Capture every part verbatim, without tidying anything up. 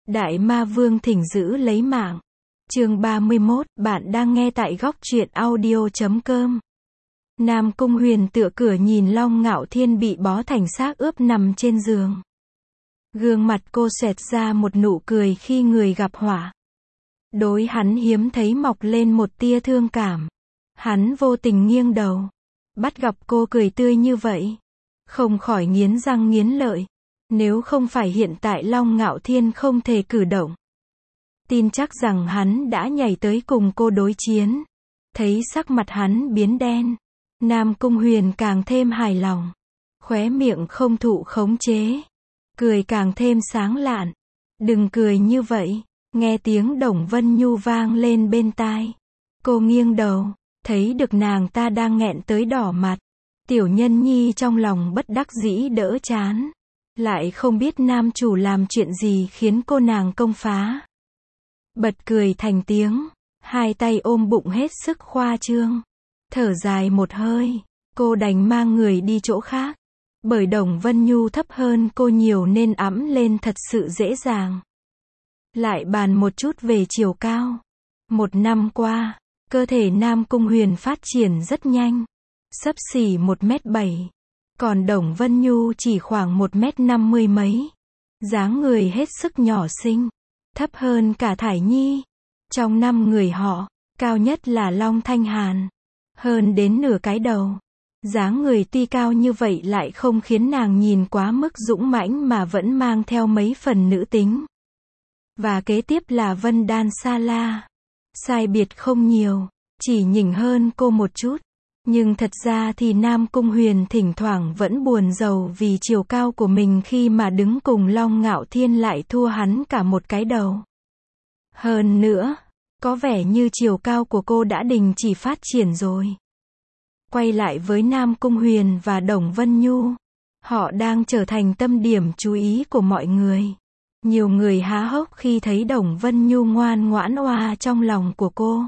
Đại Ma Vương thỉnh giữ lấy mạng. Chương ba mươi mốt, bạn đang nghe tại góc truyện audio chấm com. Nam Cung Huyền tựa cửa nhìn Long Ngạo Thiên bị bó thành xác ướp nằm trên giường. Gương mặt cô xoẹt ra một nụ cười khi người gặp họa. Đối hắn hiếm thấy mọc lên một tia thương cảm. Hắn vô tình nghiêng đầu. Bắt gặp cô cười tươi như vậy. Không khỏi nghiến răng nghiến lợi. Nếu không phải hiện tại Long Ngạo Thiên không thể cử động, tin chắc rằng hắn đã nhảy tới cùng cô đối chiến. Thấy sắc mặt hắn biến đen, Nam Cung Huyền càng thêm hài lòng. Khóe miệng không thụ khống chế. Cười càng thêm sáng lạn. Đừng cười như vậy. Nghe tiếng Đồng Vân Nhu vang lên bên tai. Cô nghiêng đầu, thấy được nàng ta đang nghẹn tới đỏ mặt. Tiểu Nhân Nhi trong lòng bất đắc dĩ đỡ chán. Lại không biết nam chủ làm chuyện gì khiến cô nàng công phá. Bật cười thành tiếng, hai tay ôm bụng hết sức khoa trương. Thở dài một hơi, cô đành mang người đi chỗ khác. Bởi Đồng Vân Nhu thấp hơn cô nhiều nên ẵm lên thật sự dễ dàng. Lại bàn một chút về chiều cao. Một năm qua, cơ thể Nam Cung Huyền phát triển rất nhanh. Xấp xỉ một mét bảy. Còn Đồng Vân Nhu chỉ khoảng một mét năm mươi mấy. Dáng người hết sức nhỏ xinh. Thấp hơn cả Thải Nhi. Trong năm người họ, cao nhất là Long Thanh Hàn. Hơn đến nửa cái đầu. Dáng người tuy cao như vậy lại không khiến nàng nhìn quá mức dũng mãnh mà vẫn mang theo mấy phần nữ tính. Và kế tiếp là Vân Đan Sa La. Sai biệt không nhiều, chỉ nhỉnh hơn cô một chút. Nhưng thật ra thì Nam Cung Huyền thỉnh thoảng vẫn buồn rầu vì chiều cao của mình khi mà đứng cùng Long Ngạo Thiên lại thua hắn cả một cái đầu. Hơn nữa, có vẻ như chiều cao của cô đã đình chỉ phát triển rồi. Quay lại với Nam Cung Huyền và Đồng Vân Nhu. Họ đang trở thành tâm điểm chú ý của mọi người. Nhiều người há hốc khi thấy Đồng Vân Nhu ngoan ngoãn oa trong lòng của cô.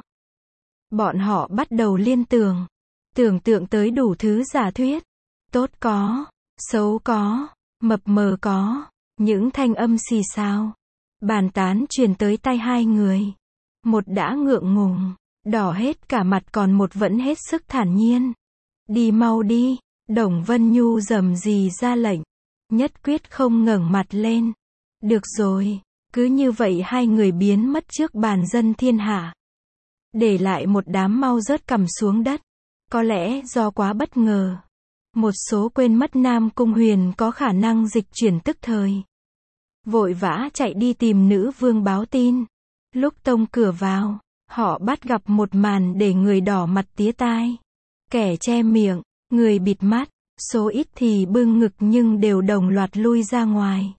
Bọn họ bắt đầu liên tưởng. Tưởng tượng tới đủ thứ giả thuyết. Tốt có, xấu có, mập mờ có. Những thanh âm xì xào, bàn tán truyền tới tai hai người. Một đã ngượng ngùng, đỏ hết cả mặt, còn một vẫn hết sức thản nhiên. Đi mau đi, Đồng Vân Nhu rầm rì ra lệnh. Nhất quyết không ngẩng mặt lên. Được rồi, cứ như vậy hai người biến mất trước bàn dân thiên hạ. Để lại một đám mau rớt cằm xuống đất. Có lẽ do quá bất ngờ. Một số quên mất Nam Cung Huyền có khả năng dịch chuyển tức thời. Vội vã chạy đi tìm nữ vương báo tin. Lúc tông cửa vào, họ bắt gặp một màn để người đỏ mặt tía tai. Kẻ che miệng, người bịt mắt, số ít thì bưng ngực nhưng đều đồng loạt lui ra ngoài.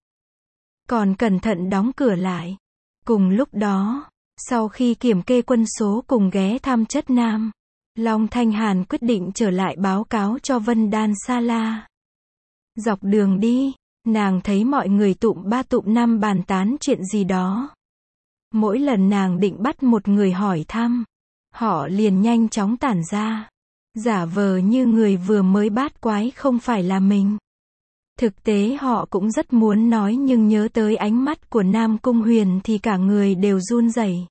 Còn cẩn thận đóng cửa lại. Cùng lúc đó, sau khi kiểm kê quân số cùng ghé thăm chất nam, Long Thanh Hàn quyết định trở lại báo cáo cho Vân Đan Sa La. Dọc đường đi, nàng thấy mọi người tụm ba tụm năm bàn tán chuyện gì đó. Mỗi lần nàng định bắt một người hỏi thăm, họ liền nhanh chóng tản ra. Giả vờ như người vừa mới bát quái không phải là mình. Thực tế họ cũng rất muốn nói nhưng nhớ tới ánh mắt của Nam Cung Huyền thì cả người đều run rẩy.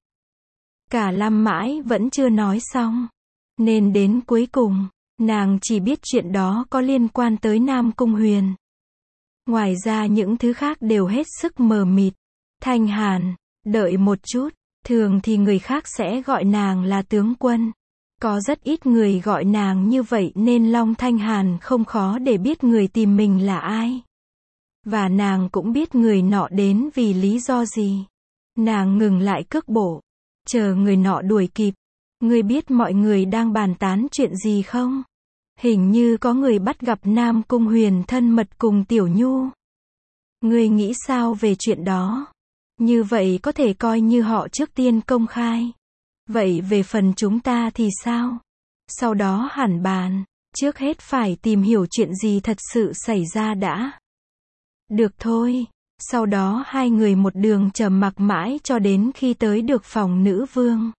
Cả lăm mãi vẫn chưa nói xong. Nên đến cuối cùng, nàng chỉ biết chuyện đó có liên quan tới Nam Cung Huyền. Ngoài ra những thứ khác đều hết sức mờ mịt. Thanh Hàn, đợi một chút, thường thì người khác sẽ gọi nàng là tướng quân. Có rất ít người gọi nàng như vậy nên Long Thanh Hàn không khó để biết người tìm mình là ai. Và nàng cũng biết người nọ đến vì lý do gì. Nàng ngừng lại cước bộ, chờ người nọ đuổi kịp. Ngươi biết mọi người đang bàn tán chuyện gì không? Hình như có người bắt gặp Nam Cung Huyền thân mật cùng Tiểu Nhu. Ngươi nghĩ sao về chuyện đó? Như vậy có thể coi như họ trước tiên công khai. Vậy về phần chúng ta thì sao? Sau đó hẳn bàn. Trước hết phải tìm hiểu chuyện gì thật sự xảy ra đã. Được thôi. Sau đó hai người một đường trầm mặc mãi cho đến khi tới được phòng nữ vương.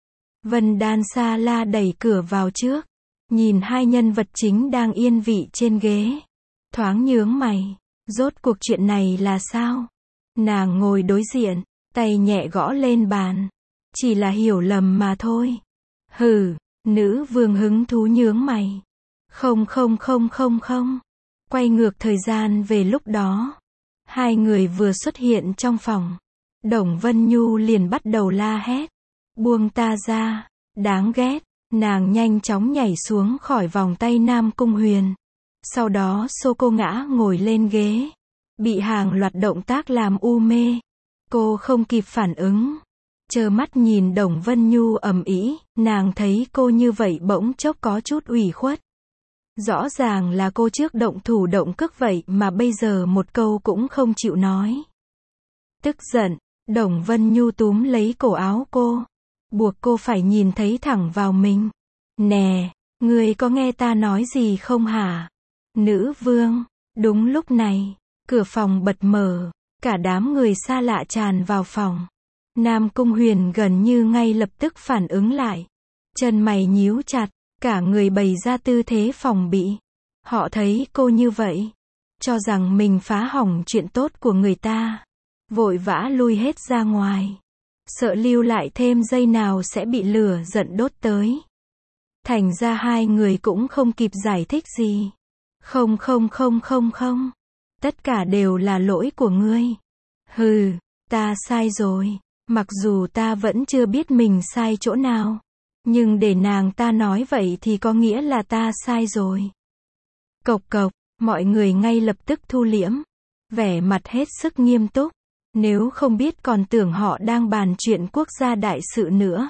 Vân Đan Sa La đẩy cửa vào trước. Nhìn hai nhân vật chính đang yên vị trên ghế. Thoáng nhướng mày. Rốt cuộc chuyện này là sao? Nàng ngồi đối diện, tay nhẹ gõ lên bàn. Chỉ là hiểu lầm mà thôi. Hừ, nữ vương hứng thú nhướng mày. Không không không không không. Quay ngược thời gian về lúc đó. Hai người vừa xuất hiện trong phòng. Đồng Vân Nhu liền bắt đầu la hét. Buông ta ra, đáng ghét. Nàng nhanh chóng nhảy xuống khỏi vòng tay Nam Cung Huyền. Sau đó xô cô ngã ngồi lên ghế. Bị hàng loạt động tác làm u mê. Cô không kịp phản ứng. Trơ mắt nhìn Đồng Vân Nhu ầm ĩ, nàng thấy cô như vậy bỗng chốc có chút ủy khuất. Rõ ràng là cô trước động thủ động cước vậy mà bây giờ một câu cũng không chịu nói. Tức giận, Đồng Vân Nhu túm lấy cổ áo cô, buộc cô phải nhìn thấy thẳng vào mình. Nè, ngươi có nghe ta nói gì không hả? Nữ vương. Đúng lúc này, cửa phòng bật mở, cả đám người xa lạ tràn vào phòng. Nam Cung Huyền gần như ngay lập tức phản ứng lại. Chân mày nhíu chặt, cả người bày ra tư thế phòng bị. Họ thấy cô như vậy, cho rằng mình phá hỏng chuyện tốt của người ta. Vội vã lui hết ra ngoài. Sợ lưu lại thêm giây nào sẽ bị lửa giận đốt tới. Thành ra hai người cũng không kịp giải thích gì. Không không không không không. Tất cả đều là lỗi của ngươi. Hừ, ta sai rồi. Mặc dù ta vẫn chưa biết mình sai chỗ nào. Nhưng để nàng ta nói vậy thì có nghĩa là ta sai rồi. Cộc cộc, mọi người ngay lập tức thu liễm. Vẻ mặt hết sức nghiêm túc. Nếu không biết còn tưởng họ đang bàn chuyện quốc gia đại sự nữa.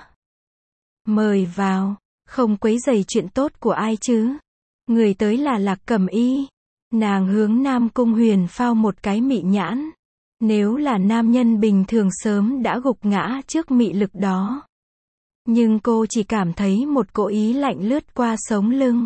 Mời vào, không quấy rầy chuyện tốt của ai chứ. Người tới là Lạc Cẩm Y. Nàng hướng Nam Cung Huyền phao một cái mị nhãn. Nếu là nam nhân bình thường sớm đã gục ngã trước mị lực đó. Nhưng cô chỉ cảm thấy một cỗ ý lạnh lướt qua sống lưng.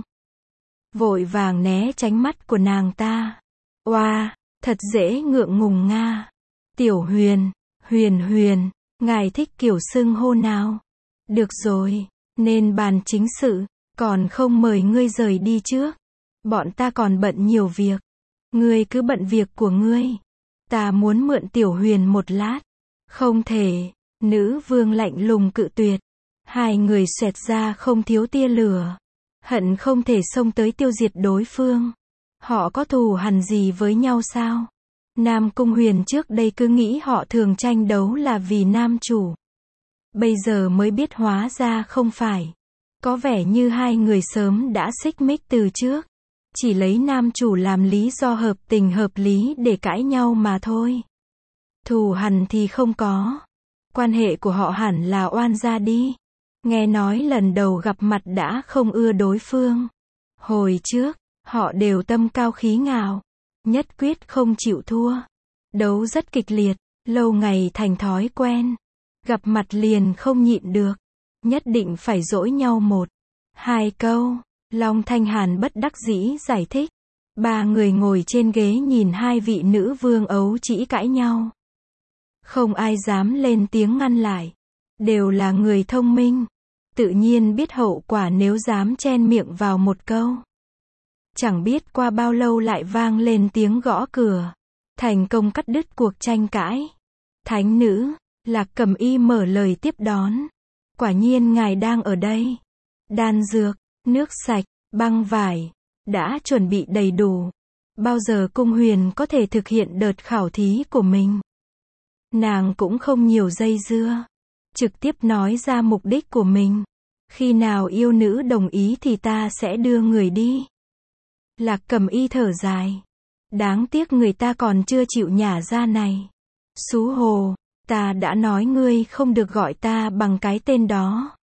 Vội vàng né tránh mắt của nàng ta. Oa, thật dễ ngượng ngùng nga. Tiểu Huyền, Huyền Huyền, ngài thích kiểu xưng hô nào? Được rồi, nên bàn chính sự, còn không mời ngươi rời đi trước. Bọn ta còn bận nhiều việc. Ngươi cứ bận việc của ngươi. Ta muốn mượn Tiểu Huyền một lát. Không thể, nữ vương lạnh lùng cự tuyệt. Hai người xoẹt ra không thiếu tia lửa. Hận không thể xông tới tiêu diệt đối phương. Họ có thù hằn gì với nhau sao? Nam Cung Huyền trước đây cứ nghĩ họ thường tranh đấu là vì nam chủ. Bây giờ mới biết hóa ra không phải. Có vẻ như hai người sớm đã xích mích từ trước. Chỉ lấy nam chủ làm lý do hợp tình hợp lý để cãi nhau mà thôi. Thù hằn thì không có. Quan hệ của họ hẳn là oan gia đi. Nghe nói lần đầu gặp mặt đã không ưa đối phương. Hồi trước, họ đều tâm cao khí ngạo. Nhất quyết không chịu thua. Đấu rất kịch liệt, lâu ngày thành thói quen. Gặp mặt liền không nhịn được. Nhất định phải dỗi nhau một, hai câu. Long Thanh Hàn bất đắc dĩ giải thích. Ba người ngồi trên ghế nhìn hai vị nữ vương ấu trĩ cãi nhau. Không ai dám lên tiếng ngăn lại. Đều là người thông minh. Tự nhiên biết hậu quả nếu dám chen miệng vào một câu. Chẳng biết qua bao lâu lại vang lên tiếng gõ cửa. Thành công cắt đứt cuộc tranh cãi. Thánh nữ, Lạc Cẩm Y mở lời tiếp đón. Quả nhiên ngài đang ở đây. Đan dược, nước sạch, băng vải, đã chuẩn bị đầy đủ. Bao giờ Cung Huyền có thể thực hiện đợt khảo thí của mình? Nàng cũng không nhiều dây dưa. Trực tiếp nói ra mục đích của mình. Khi nào yêu nữ đồng ý thì ta sẽ đưa người đi. Lạc Cẩm Y thở dài. Đáng tiếc người ta còn chưa chịu nhả ra này. Xú hồ, ta đã nói ngươi không được gọi ta bằng cái tên đó.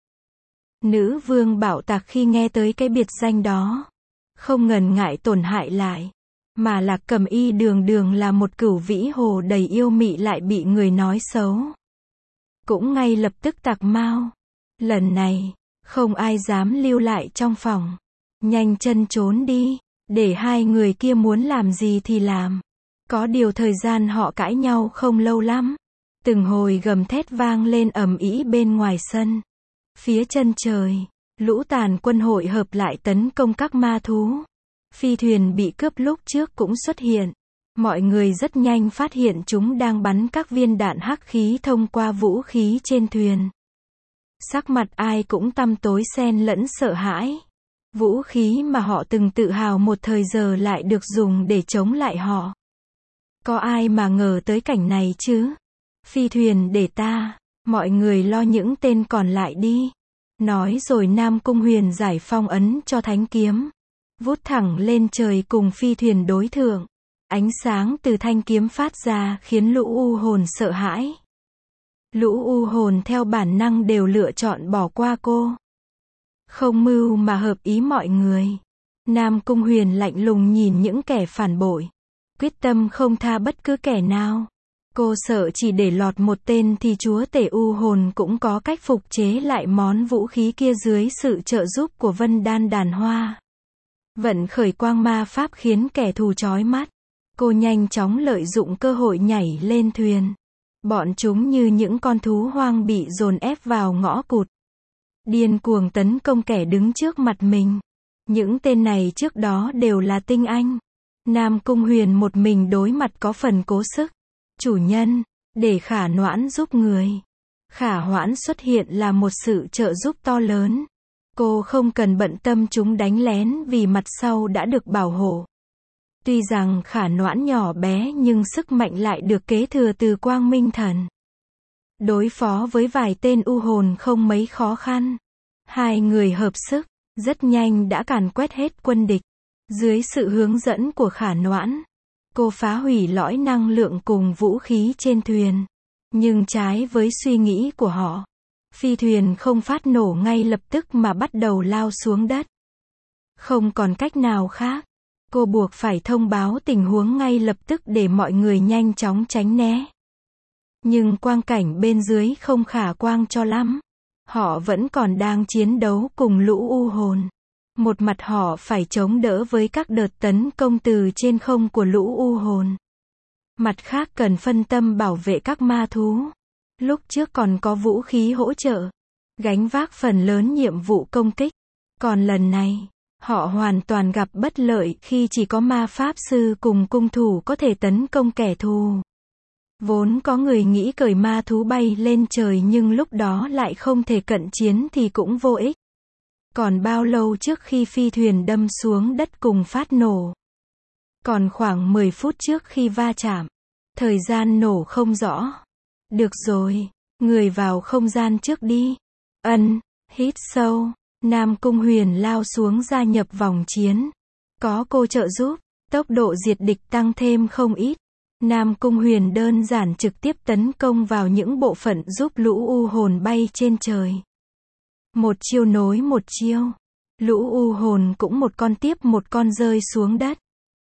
Nữ vương bạo tạc khi nghe tới cái biệt danh đó. Không ngần ngại tổn hại lại. Mà Lạc Cẩm Y đường đường là một cửu vĩ hồ đầy yêu mị lại bị người nói xấu. Cũng ngay lập tức tạc mau. Lần này, không ai dám lưu lại trong phòng. Nhanh chân trốn đi. Để hai người kia muốn làm gì thì làm. Có điều thời gian họ cãi nhau không lâu lắm. Từng hồi gầm thét vang lên ầm ĩ bên ngoài sân. Phía chân trời, lũ tàn quân hội hợp lại tấn công các ma thú. Phi thuyền bị cướp lúc trước cũng xuất hiện. Mọi người rất nhanh phát hiện chúng đang bắn các viên đạn hắc khí thông qua vũ khí trên thuyền. Sắc mặt ai cũng tăm tối xen lẫn sợ hãi. Vũ khí mà họ từng tự hào một thời giờ lại được dùng để chống lại họ. Có ai mà ngờ tới cảnh này chứ? Phi thuyền để ta, mọi người lo những tên còn lại đi. Nói rồi Nam Cung Huyền giải phong ấn cho thánh kiếm. Vút thẳng lên trời cùng phi thuyền đối thượng. Ánh sáng từ thanh kiếm phát ra khiến lũ u hồn sợ hãi. Lũ u hồn theo bản năng đều lựa chọn bỏ qua cô. Không mưu mà hợp ý mọi người. Nam Cung Huyền lạnh lùng nhìn những kẻ phản bội. Quyết tâm không tha bất cứ kẻ nào. Cô sợ chỉ để lọt một tên thì chúa tể u hồn cũng có cách phục chế lại món vũ khí kia dưới sự trợ giúp của Vân Đan đàn hoa. Vận khởi quang ma pháp khiến kẻ thù chói mắt. Cô nhanh chóng lợi dụng cơ hội nhảy lên thuyền. Bọn chúng như những con thú hoang bị dồn ép vào ngõ cụt. Điên cuồng tấn công kẻ đứng trước mặt mình. Những tên này trước đó đều là tinh anh. Nam Cung Huyền một mình đối mặt có phần cố sức. Chủ nhân, để Khả Noãn giúp người. Khả Hoãn xuất hiện là một sự trợ giúp to lớn. Cô không cần bận tâm chúng đánh lén vì mặt sau đã được bảo hộ. Tuy rằng Khả Noãn nhỏ bé nhưng sức mạnh lại được kế thừa từ Quang Minh Thần. Đối phó với vài tên u hồn không mấy khó khăn. Hai người hợp sức, rất nhanh đã càn quét hết quân địch. Dưới sự hướng dẫn của Khả Noãn, cô phá hủy lõi năng lượng cùng vũ khí trên thuyền. Nhưng trái với suy nghĩ của họ, phi thuyền không phát nổ ngay lập tức mà bắt đầu lao xuống đất. Không còn cách nào khác. Cô buộc phải thông báo tình huống ngay lập tức để mọi người nhanh chóng tránh né. Nhưng quang cảnh bên dưới không khả quan cho lắm. Họ vẫn còn đang chiến đấu cùng lũ u hồn. Một mặt họ phải chống đỡ với các đợt tấn công từ trên không của lũ u hồn. Mặt khác cần phân tâm bảo vệ các ma thú. Lúc trước còn có vũ khí hỗ trợ, gánh vác phần lớn nhiệm vụ công kích. Còn lần này, họ hoàn toàn gặp bất lợi khi chỉ có ma pháp sư cùng cung thủ có thể tấn công kẻ thù. Vốn có người nghĩ cởi ma thú bay lên trời nhưng lúc đó lại không thể cận chiến thì cũng vô ích. Còn bao lâu trước khi phi thuyền đâm xuống đất cùng phát nổ? Còn khoảng mười phút trước khi va chạm. Thời gian nổ không rõ. Được rồi, người vào không gian trước đi. Ân, hít sâu. Nam Cung Huyền lao xuống gia nhập vòng chiến. Có cô trợ giúp, tốc độ diệt địch tăng thêm không ít. Nam Cung Huyền đơn giản trực tiếp tấn công vào những bộ phận giúp lũ u hồn bay trên trời. Một chiêu nối một chiêu. Lũ u hồn cũng một con tiếp một con rơi xuống đất.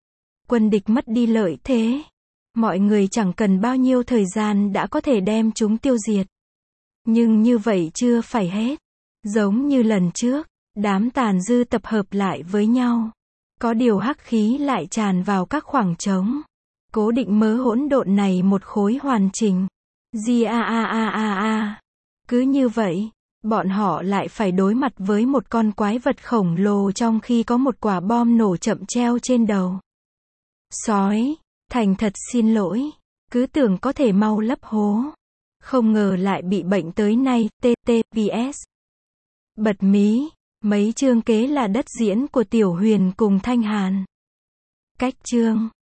Quân địch mất đi lợi thế. Mọi người chẳng cần bao nhiêu thời gian đã có thể đem chúng tiêu diệt. Nhưng như vậy chưa phải hết. Giống như lần trước, đám tàn dư tập hợp lại với nhau. Có điều hắc khí lại tràn vào các khoảng trống. Cố định mớ hỗn độn này một khối hoàn chỉnh. Gi a a a a a. Cứ như vậy, bọn họ lại phải đối mặt với một con quái vật khổng lồ trong khi có một quả bom nổ chậm treo trên đầu. Sói, thành thật xin lỗi. Cứ tưởng có thể mau lấp hố. Không ngờ lại bị bệnh tới nay. T T P S. Bật mí. Mấy chương kế là đất diễn của Tiểu Huyền cùng Thanh Hàn. Cách chương.